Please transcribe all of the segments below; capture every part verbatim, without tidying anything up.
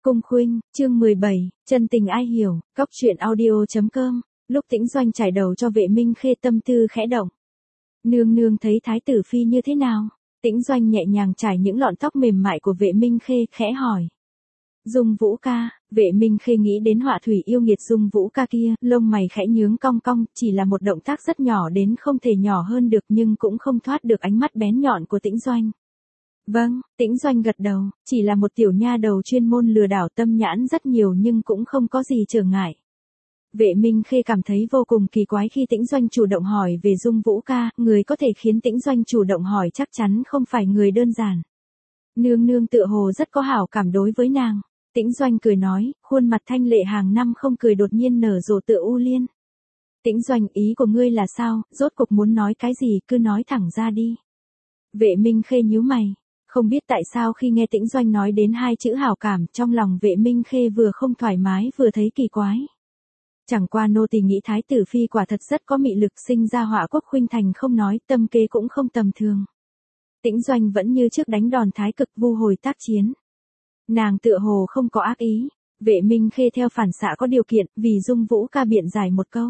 Cung Khuynh, chương mười bảy, chân tình ai hiểu, cóc truyện audio.com, lúc Tĩnh Doanh trải đầu cho Vệ Minh Khê tâm tư khẽ động. Nương nương thấy thái tử phi như thế nào? Tĩnh Doanh nhẹ nhàng trải những lọn tóc mềm mại của Vệ Minh Khê, khẽ hỏi. Dung Vũ ca, Vệ Minh Khê nghĩ đến họa thủy yêu nghiệt Dung Vũ ca kia, lông mày khẽ nhướng cong cong, chỉ là một động tác rất nhỏ đến không thể nhỏ hơn được nhưng cũng không thoát được ánh mắt bén nhọn của Tĩnh Doanh. Vâng, Tĩnh Doanh gật đầu, chỉ là một tiểu nha đầu chuyên môn lừa đảo tâm nhãn rất nhiều nhưng cũng không có gì trở ngại. Vệ Minh Khê cảm thấy vô cùng kỳ quái khi Tĩnh Doanh chủ động hỏi về Dung Vũ ca, người có thể khiến Tĩnh Doanh chủ động hỏi chắc chắn không phải người đơn giản. Nương nương tựa hồ rất có hảo cảm đối với nàng. Tĩnh Doanh cười nói, khuôn mặt thanh lệ hàng năm không cười đột nhiên nở rộ tựa u liên. Tĩnh Doanh, ý của ngươi là sao, rốt cuộc muốn nói cái gì, cứ nói thẳng ra đi. Vệ Minh Khê nhíu mày. Không biết tại sao khi nghe Tĩnh Doanh nói đến hai chữ hảo cảm, trong lòng Vệ Minh Khê vừa không thoải mái vừa thấy kỳ quái. Chẳng qua nô tỳ nghĩ thái tử phi quả thật rất có mị lực, sinh ra họa quốc khuynh thành không nói, tâm kế cũng không tầm thường. Tĩnh Doanh vẫn như trước đánh đòn thái cực vu hồi tác chiến. Nàng tựa hồ không có ác ý. Vệ Minh Khê theo phản xạ có điều kiện, vì Dung Vũ ca biện giải một câu.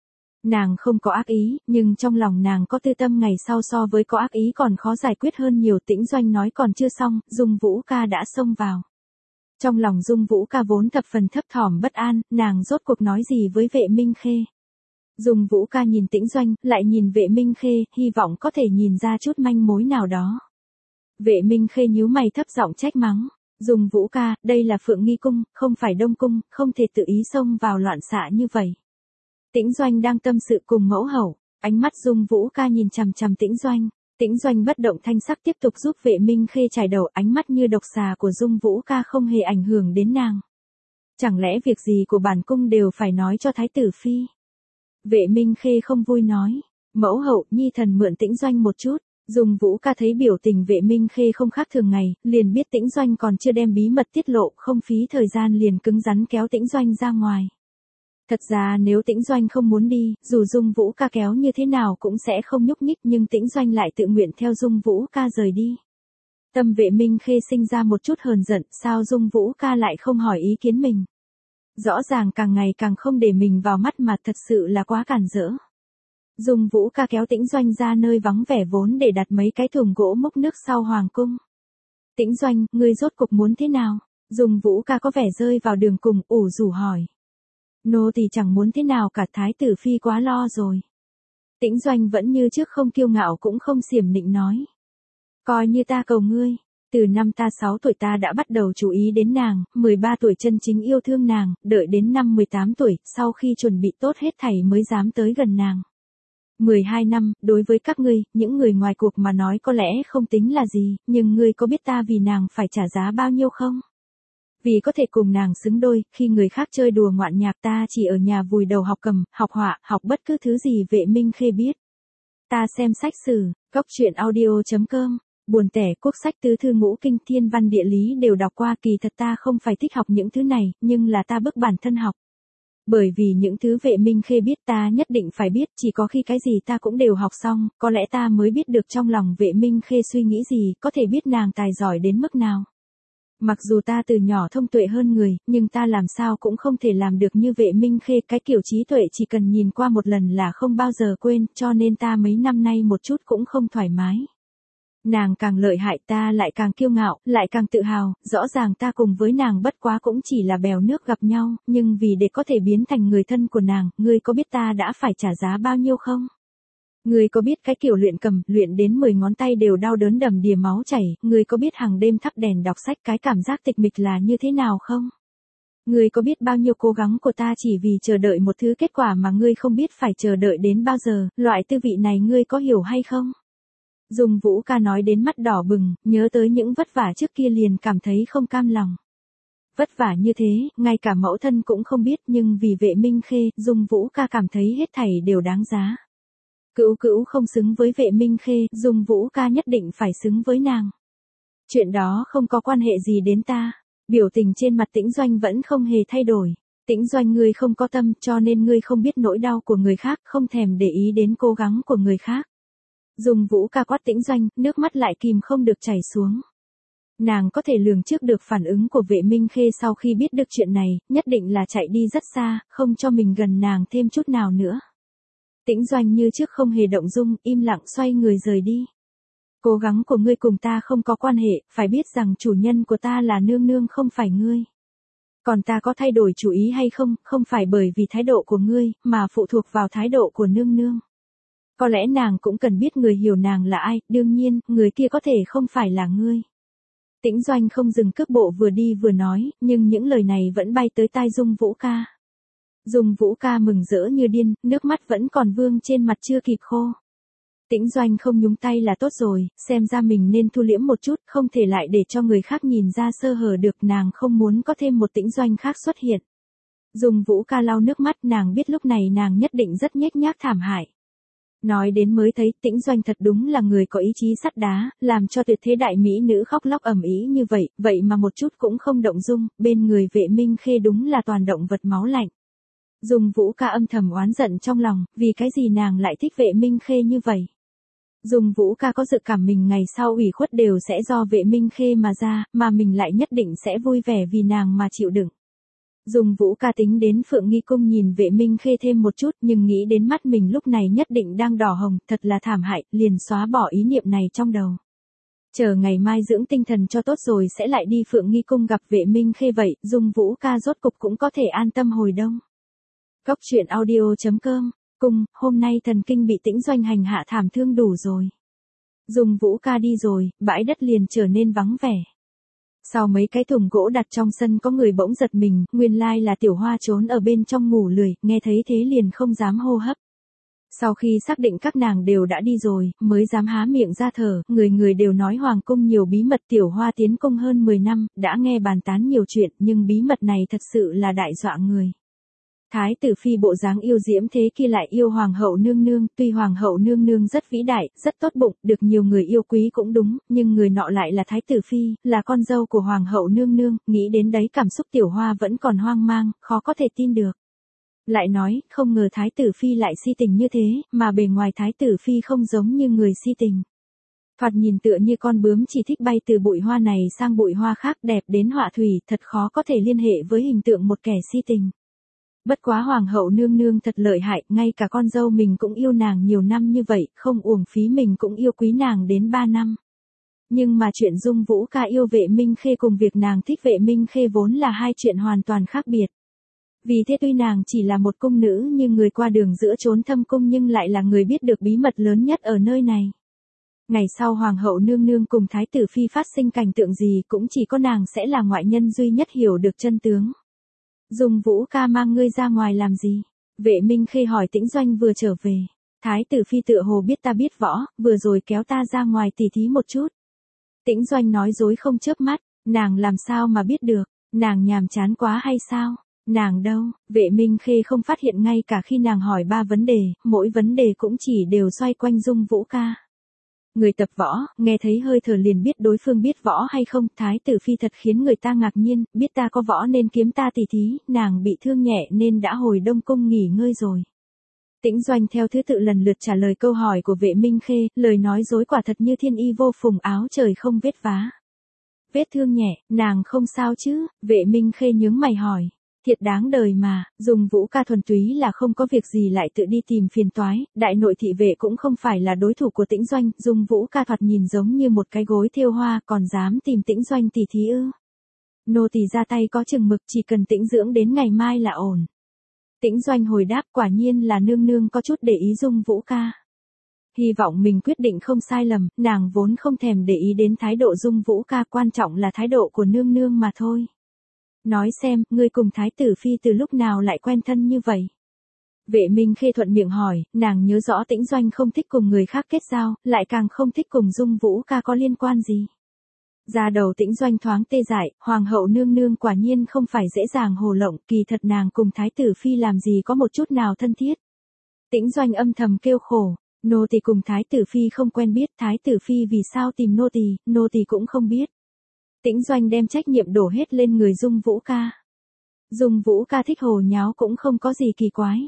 Nàng không có ác ý, nhưng trong lòng nàng có tư tâm ngày sau so với có ác ý còn khó giải quyết hơn nhiều. Tĩnh Doanh nói còn chưa xong, Dung Vũ ca đã xông vào. Trong lòng Dung Vũ ca vốn thập phần thấp thỏm bất an, nàng rốt cuộc nói gì với Vệ Minh Khê. Dung Vũ ca nhìn Tĩnh Doanh, lại nhìn Vệ Minh Khê, hy vọng có thể nhìn ra chút manh mối nào đó. Vệ Minh Khê nhíu mày thấp giọng trách mắng. Dung Vũ ca, đây là Phượng Nghi Cung, không phải Đông Cung, không thể tự ý xông vào loạn xạ như vậy. Tĩnh Doanh đang tâm sự cùng mẫu hậu, ánh mắt Dung Vũ ca nhìn chằm chằm Tĩnh Doanh. Tĩnh Doanh bất động thanh sắc tiếp tục giúp Vệ Minh Khê trải đầu, ánh mắt như độc xà của Dung Vũ ca không hề ảnh hưởng đến nàng. Chẳng lẽ việc gì của bản cung đều phải nói cho thái tử phi? Vệ Minh Khê không vui nói, mẫu hậu, nhi thần mượn Tĩnh Doanh một chút. Dung Vũ ca thấy biểu tình Vệ Minh Khê không khác thường ngày, liền biết Tĩnh Doanh còn chưa đem bí mật tiết lộ, không phí thời gian liền cứng rắn kéo Tĩnh Doanh ra ngoài. Thật ra nếu Tĩnh Doanh không muốn đi, dù Dung Vũ ca kéo như thế nào cũng sẽ không nhúc nhích, nhưng Tĩnh Doanh lại tự nguyện theo Dung Vũ ca rời đi. Tâm Vệ Minh Khê sinh ra một chút hờn giận, sao Dung Vũ ca lại không hỏi ý kiến mình. Rõ ràng càng ngày càng không để mình vào mắt mà thật sự là quá cản rỡ. Dung Vũ ca kéo Tĩnh Doanh ra nơi vắng vẻ vốn để đặt mấy cái thùng gỗ múc nước sau hoàng cung. Tĩnh Doanh, ngươi rốt cục muốn thế nào? Dung Vũ ca có vẻ rơi vào đường cùng, ủ rủ hỏi. Nô tỳ chẳng muốn thế nào cả, thái tử phi quá lo rồi. Tĩnh Doanh vẫn như trước không kiêu ngạo cũng không xiểm nịnh nói. Coi như ta cầu ngươi, từ năm ta sáu tuổi ta đã bắt đầu chú ý đến nàng, mười ba tuổi chân chính yêu thương nàng, đợi đến năm mười tám tuổi, sau khi chuẩn bị tốt hết thảy mới dám tới gần nàng. mười hai năm, đối với các ngươi, những người ngoài cuộc mà nói có lẽ không tính là gì, nhưng ngươi có biết ta vì nàng phải trả giá bao nhiêu không? Vì có thể cùng nàng xứng đôi, khi người khác chơi đùa ngoạn nhạc ta chỉ ở nhà vùi đầu học cầm, học họa, học bất cứ thứ gì Vệ Minh Khê biết. Ta xem sách sử, cóc truyện audio.com, buồn tẻ quốc sách tứ thư ngũ kinh thiên văn địa lý đều đọc qua, kỳ thật ta không phải thích học những thứ này, nhưng là ta bức bản thân học. Bởi vì những thứ Vệ Minh Khê biết ta nhất định phải biết, chỉ có khi cái gì ta cũng đều học xong, có lẽ ta mới biết được trong lòng Vệ Minh Khê suy nghĩ gì, có thể biết nàng tài giỏi đến mức nào. Mặc dù ta từ nhỏ thông tuệ hơn người, nhưng ta làm sao cũng không thể làm được như Vệ Minh Khê, cái kiểu trí tuệ chỉ cần nhìn qua một lần là không bao giờ quên, cho nên ta mấy năm nay một chút cũng không thoải mái. Nàng càng lợi hại ta lại càng kiêu ngạo, lại càng tự hào, rõ ràng ta cùng với nàng bất quá cũng chỉ là bèo nước gặp nhau, nhưng vì để có thể biến thành người thân của nàng, ngươi có biết ta đã phải trả giá bao nhiêu không? Ngươi có biết cái kiểu luyện cầm, luyện đến mười ngón tay đều đau đớn đầm đìa máu chảy, ngươi có biết hàng đêm thắp đèn đọc sách cái cảm giác tịch mịch là như thế nào không? Ngươi có biết bao nhiêu cố gắng của ta chỉ vì chờ đợi một thứ kết quả mà ngươi không biết phải chờ đợi đến bao giờ, loại tư vị này ngươi có hiểu hay không? Dung Vũ ca nói đến mắt đỏ bừng, nhớ tới những vất vả trước kia liền cảm thấy không cam lòng. Vất vả như thế, ngay cả mẫu thân cũng không biết, nhưng vì Vệ Minh Khê, Dung Vũ ca cảm thấy hết thảy đều đáng giá. Cữu cữu không xứng với Vệ Minh Khê, Dung Vũ ca nhất định phải xứng với nàng. Chuyện đó không có quan hệ gì đến ta. Biểu tình trên mặt Tĩnh Doanh vẫn không hề thay đổi. Tĩnh Doanh, ngươi không có tâm, cho nên ngươi không biết nỗi đau của người khác, không thèm để ý đến cố gắng của người khác. Dung Vũ ca quát Tĩnh Doanh, nước mắt lại kìm không được chảy xuống. Nàng có thể lường trước được phản ứng của Vệ Minh Khê sau khi biết được chuyện này, nhất định là chạy đi rất xa, không cho mình gần nàng thêm chút nào nữa. Tĩnh Doanh như trước không hề động dung, im lặng xoay người rời đi. Cố gắng của ngươi cùng ta không có quan hệ, phải biết rằng chủ nhân của ta là nương nương không phải ngươi. Còn ta có thay đổi chủ ý hay không, không phải bởi vì thái độ của ngươi, mà phụ thuộc vào thái độ của nương nương. Có lẽ nàng cũng cần biết người hiểu nàng là ai, đương nhiên, người kia có thể không phải là ngươi. Tĩnh Doanh không dừng cước bộ vừa đi vừa nói, nhưng những lời này vẫn bay tới tai Dung Vũ ca. Dung Vũ ca mừng rỡ như điên, nước mắt vẫn còn vương trên mặt chưa kịp khô. Tĩnh Doanh không nhúng tay là tốt rồi, xem ra mình nên thu liễm một chút, không thể lại để cho người khác nhìn ra sơ hở được, nàng không muốn có thêm một Tĩnh Doanh khác xuất hiện. Dung Vũ ca lau nước mắt, nàng biết lúc này nàng nhất định rất nhếch nhác thảm hại. Nói đến mới thấy Tĩnh Doanh thật đúng là người có ý chí sắt đá, làm cho tuyệt thế đại mỹ nữ khóc lóc ầm ĩ như vậy, vậy mà một chút cũng không động dung, bên người Vệ Minh Khê đúng là toàn động vật máu lạnh. Dung Vũ ca âm thầm oán giận trong lòng, vì cái gì nàng lại thích Vệ Minh Khê như vậy. Dung Vũ ca có dự cảm mình ngày sau ủy khuất đều sẽ do Vệ Minh Khê mà ra, mà mình lại nhất định sẽ vui vẻ vì nàng mà chịu đựng. Dung Vũ ca tính đến Phượng Nghi Cung nhìn Vệ Minh Khê thêm một chút, nhưng nghĩ đến mắt mình lúc này nhất định đang đỏ hồng, thật là thảm hại, liền xóa bỏ ý niệm này trong đầu. Chờ ngày mai dưỡng tinh thần cho tốt rồi sẽ lại đi Phượng Nghi Cung gặp Vệ Minh Khê, vậy Dung Vũ ca rốt cục cũng có thể an tâm hồi đông. Góc truyện audio chấm com. Cung, hôm nay thần kinh bị Tĩnh Doanh hành hạ thảm thương đủ rồi. Dung Vũ ca đi rồi, bãi đất liền trở nên vắng vẻ. Sau mấy cái thùng gỗ đặt trong sân có người bỗng giật mình, nguyên lai là Tiểu Hoa trốn ở bên trong ngủ lười, nghe thấy thế liền không dám hô hấp. Sau khi xác định các nàng đều đã đi rồi, mới dám há miệng ra thở, người người đều nói Hoàng cung nhiều bí mật, Tiểu Hoa tiến cung hơn mười năm, đã nghe bàn tán nhiều chuyện, nhưng bí mật này thật sự là đại dọa người. Thái tử phi bộ dáng yêu diễm thế kia lại yêu hoàng hậu nương nương, tuy hoàng hậu nương nương rất vĩ đại, rất tốt bụng, được nhiều người yêu quý cũng đúng, nhưng người nọ lại là thái tử phi, là con dâu của hoàng hậu nương nương, nghĩ đến đấy cảm xúc Tiểu Hoa vẫn còn hoang mang, khó có thể tin được. Lại nói, không ngờ thái tử phi lại si tình như thế, mà bề ngoài thái tử phi không giống như người si tình. Thoạt nhìn tựa như con bướm chỉ thích bay từ bụi hoa này sang bụi hoa khác, đẹp đến họa thủy, thật khó có thể liên hệ với hình tượng một kẻ si tình. Bất quá hoàng hậu nương nương thật lợi hại, ngay cả con dâu mình cũng yêu nàng nhiều năm như vậy, không uổng phí mình cũng yêu quý nàng đến ba năm. Nhưng mà chuyện Dung Vũ ca yêu Vệ Minh Khê cùng việc nàng thích Vệ Minh Khê vốn là hai chuyện hoàn toàn khác biệt. Vì thế tuy nàng chỉ là một cung nữ như người qua đường giữa chốn thâm cung, nhưng lại là người biết được bí mật lớn nhất ở nơi này. Ngày sau hoàng hậu nương nương cùng thái tử phi phát sinh cảnh tượng gì cũng chỉ có nàng sẽ là ngoại nhân duy nhất hiểu được chân tướng. Dung Vũ ca mang ngươi ra ngoài làm gì? Vệ Minh Khê hỏi Tĩnh Doanh vừa trở về. Thái tử phi tựa hồ biết ta biết võ, vừa rồi kéo ta ra ngoài tỉ thí một chút. Tĩnh Doanh nói dối không chớp mắt, nàng làm sao mà biết được, nàng nhàm chán quá hay sao? Nàng đâu? Vệ Minh Khê không phát hiện ngay cả khi nàng hỏi ba vấn đề, mỗi vấn đề cũng chỉ đều xoay quanh Dung Vũ ca. Người tập võ, nghe thấy hơi thở liền biết đối phương biết võ hay không, thái tử phi thật khiến người ta ngạc nhiên, biết ta có võ nên kiếm ta tỉ thí, nàng bị thương nhẹ nên đã hồi Đông Cung nghỉ ngơi rồi. Tĩnh Doanh theo thứ tự lần lượt trả lời câu hỏi của Vệ Minh Khê, lời nói dối quả thật như thiên y vô phùng, áo trời không vết vá. Vết thương nhẹ, nàng không sao chứ? Vệ Minh Khê nhướng mày hỏi. Thiệt đáng đời mà, Dung Vũ ca thuần túy là không có việc gì lại tự đi tìm phiền toái, đại nội thị vệ cũng không phải là đối thủ của Tĩnh Doanh, Dung Vũ ca thoạt nhìn giống như một cái gối thêu hoa, còn dám tìm Tĩnh Doanh tỉ thí ư? Nô tỳ ra tay có chừng mực, chỉ cần tĩnh dưỡng đến ngày mai là ổn. Tĩnh Doanh hồi đáp, quả nhiên là nương nương có chút để ý Dung Vũ ca. Hy vọng mình quyết định không sai lầm, nàng vốn không thèm để ý đến thái độ Dung Vũ ca, quan trọng là thái độ của nương nương mà thôi. Nói xem, ngươi cùng thái tử phi từ lúc nào lại quen thân như vậy? Vệ Minh Khê thuận miệng hỏi, nàng nhớ rõ Tĩnh Doanh không thích cùng người khác kết giao, lại càng không thích cùng Dung Vũ ca có liên quan gì. Ra đầu Tĩnh Doanh thoáng tê dại, hoàng hậu nương nương quả nhiên không phải dễ dàng hồ lộng, kỳ thật nàng cùng thái tử phi làm gì có một chút nào thân thiết. Tĩnh Doanh âm thầm kêu khổ, nô tỳ cùng thái tử phi không quen biết, thái tử phi vì sao tìm nô tỳ, nô tỳ cũng không biết. Tĩnh Doanh đem trách nhiệm đổ hết lên người Dung Vũ ca. Dung Vũ ca thích hồ nháo cũng không có gì kỳ quái.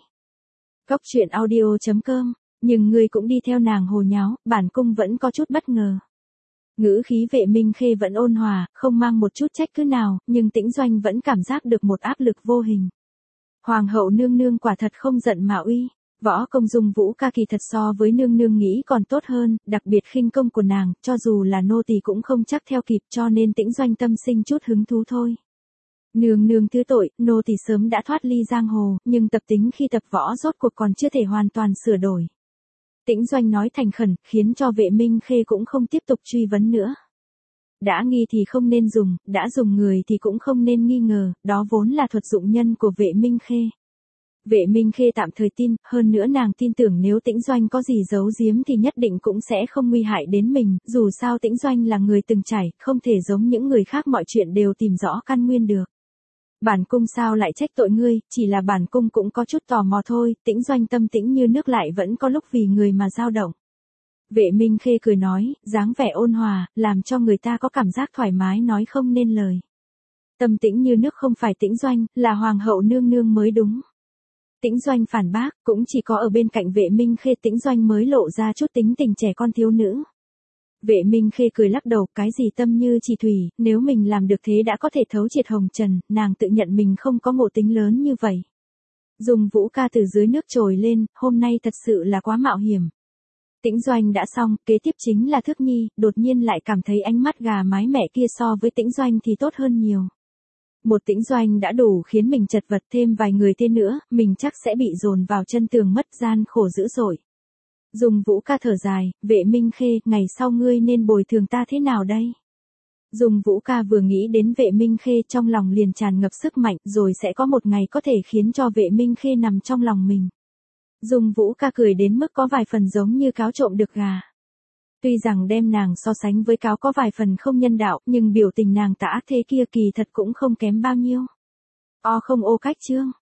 Góc truyện audio chấm com, nhưng ngươi cũng đi theo nàng hồ nháo, bản cung vẫn có chút bất ngờ. Ngữ khí Vệ Minh Khê vẫn ôn hòa, không mang một chút trách cứ nào, nhưng Tĩnh Doanh vẫn cảm giác được một áp lực vô hình. Hoàng hậu nương nương quả thật không giận mà uy. Võ công Dung Vũ ca kỳ thật so với nương nương nghĩ còn tốt hơn, đặc biệt khinh công của nàng, cho dù là nô tỳ cũng không chắc theo kịp, cho nên Tĩnh Doanh tâm sinh chút hứng thú thôi. Nương nương thứ tội, nô tỳ sớm đã thoát ly giang hồ, nhưng tập tính khi tập võ rốt cuộc còn chưa thể hoàn toàn sửa đổi. Tĩnh Doanh nói thành khẩn, khiến cho Vệ Minh Khê cũng không tiếp tục truy vấn nữa. Đã nghi thì không nên dùng, đã dùng người thì cũng không nên nghi ngờ, đó vốn là thuật dụng nhân của Vệ Minh Khê. Vệ Minh Khê tạm thời tin, hơn nữa nàng tin tưởng nếu Tĩnh Doanh có gì giấu giếm thì nhất định cũng sẽ không nguy hại đến mình, dù sao Tĩnh Doanh là người từng trải, không thể giống những người khác mọi chuyện đều tìm rõ căn nguyên được. Bản cung sao lại trách tội ngươi, chỉ là bản cung cũng có chút tò mò thôi, Tĩnh Doanh tâm tĩnh như nước lại vẫn có lúc vì người mà dao động. Vệ Minh Khê cười nói, dáng vẻ ôn hòa, làm cho người ta có cảm giác thoải mái nói không nên lời. Tâm tĩnh như nước không phải Tĩnh Doanh, là hoàng hậu nương nương mới đúng. Tĩnh Doanh phản bác, cũng chỉ có ở bên cạnh Vệ Minh Khê Tĩnh Doanh mới lộ ra chút tính tình trẻ con thiếu nữ. Vệ Minh Khê cười lắc đầu, cái gì tâm như chỉ thủy, nếu mình làm được thế đã có thể thấu triệt hồng trần, nàng tự nhận mình không có ngộ tính lớn như vậy. Dùng Vũ ca từ dưới nước trồi lên, hôm nay thật sự là quá mạo hiểm. Tĩnh Doanh đã xong, kế tiếp chính là Thước Nhi, đột nhiên lại cảm thấy ánh mắt gà mái mẹ kia so với Tĩnh Doanh thì tốt hơn nhiều. Một Tĩnh Doanh đã đủ khiến mình chật vật, thêm vài người thêm nữa, mình chắc sẽ bị dồn vào chân tường mất, gian khổ dữ dội. Dùng Vũ ca thở dài, Vệ Minh Khê, ngày sau ngươi nên bồi thường ta thế nào đây? Dùng Vũ ca vừa nghĩ đến Vệ Minh Khê trong lòng liền tràn ngập sức mạnh, rồi sẽ có một ngày có thể khiến cho Vệ Minh Khê nằm trong lòng mình. Dùng Vũ ca cười đến mức có vài phần giống như cáo trộm được gà. Tuy rằng đem nàng so sánh với cáo có vài phần không nhân đạo, nhưng biểu tình nàng tả thế kia kỳ thật cũng không kém bao nhiêu. O không ô cách chương.